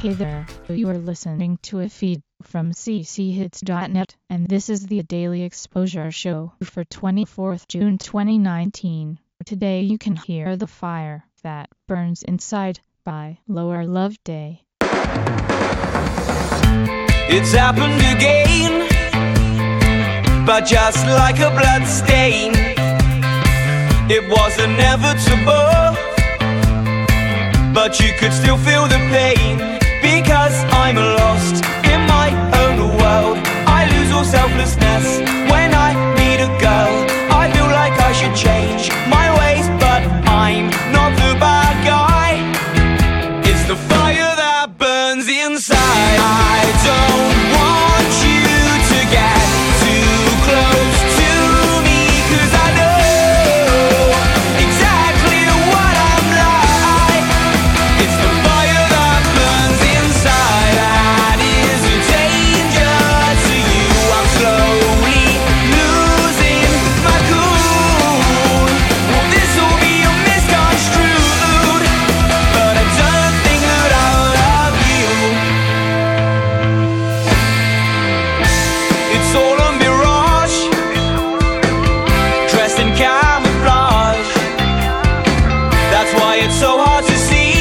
Hey there, you are listening to a feed from cchits.net, and this is the Daily Exposure Show for 24th June 2019. Today you can hear The Fire That Burns Inside by Lower Love Day. It's happened again, but just like a blood stain. It was inevitable, but you could still feel the pain. Because I'm lost in my own world, I lose all selflessness when I meet a girl. I feel like I should change my ways, but I'm not the bad guy. It's the fire that burns inside. I don't want you to get too close to me, 'cause I know exactly what I'm like. It's the fire that burns inside that is a danger to you. I'm slowly losing my cool. Well, this'll be misconstrued, but I don't think that I love you. It's all a mirage, dressed in camouflage. That's why it's so hard to see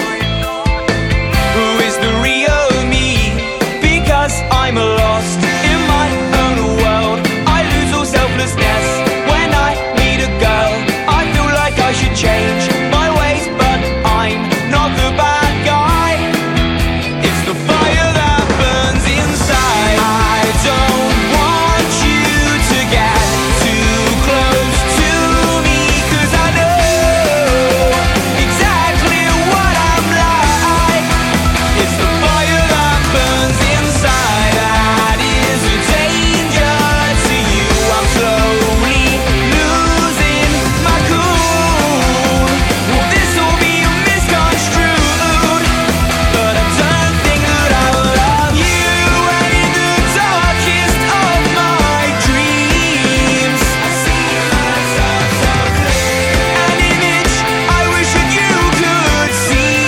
who is the real me. Because I'm lost in my own world, I lose all selflessness when I meet a girl. I feel like I should change my ways, but I'm not the bad guy. It's the fire that burns inside. I don't want you to get too close to me, 'cause I know exactly what I'm like. It's the fire that burns inside that is a danger to you. I'm slowly losing my cool. Well, this'll be misconstrued, but I don't think that I love you. And in the darkest of my dreams, I see myself so clear. An image I wish that you could see.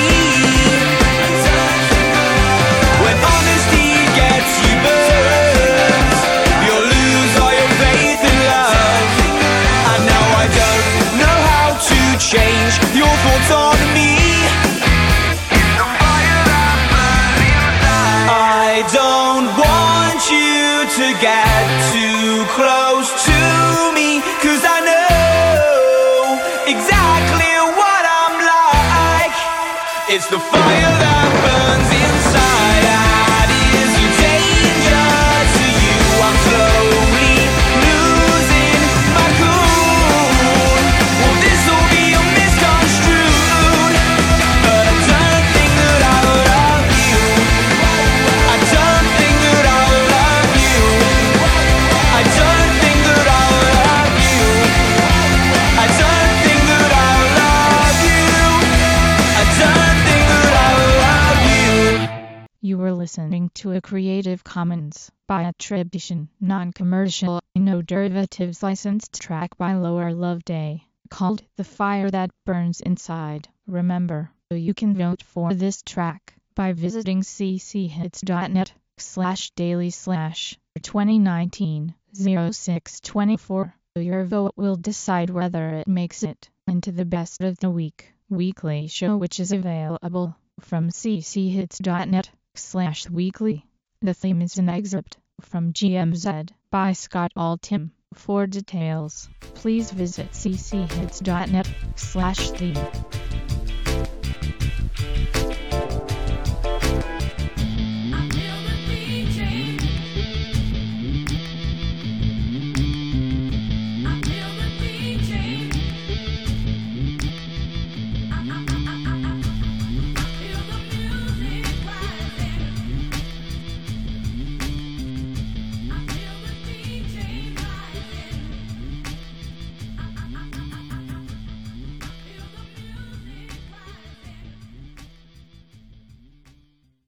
When honesty gets you burned, you'll lose all your faith in love. And now I don't know how to change your thoughts on me. I don't want you to get too close to me, 'cause I know exactly what I'm like. It's the fire that burns inside that is a danger to you. I'm slowly losing my cool. Well, this'll be misconstrued, but I don't think that I love you. I don't think that I love you. I don't think that I love you. I don't think that I love you. I don't think that I love you. You were listening to a Creative Commons by attribution, non-commercial, no derivatives licensed track by Lower Love Day, called The Fire That Burns Inside. Remember, you can vote for this track by visiting cchits.net/daily/2019-06-24. Your vote will decide whether it makes it into the Best of the Week weekly show, which is available from cchits.net/weekly. The theme is an excerpt from GMZ by Scott Altham. For details, please visit cchits.net/theme.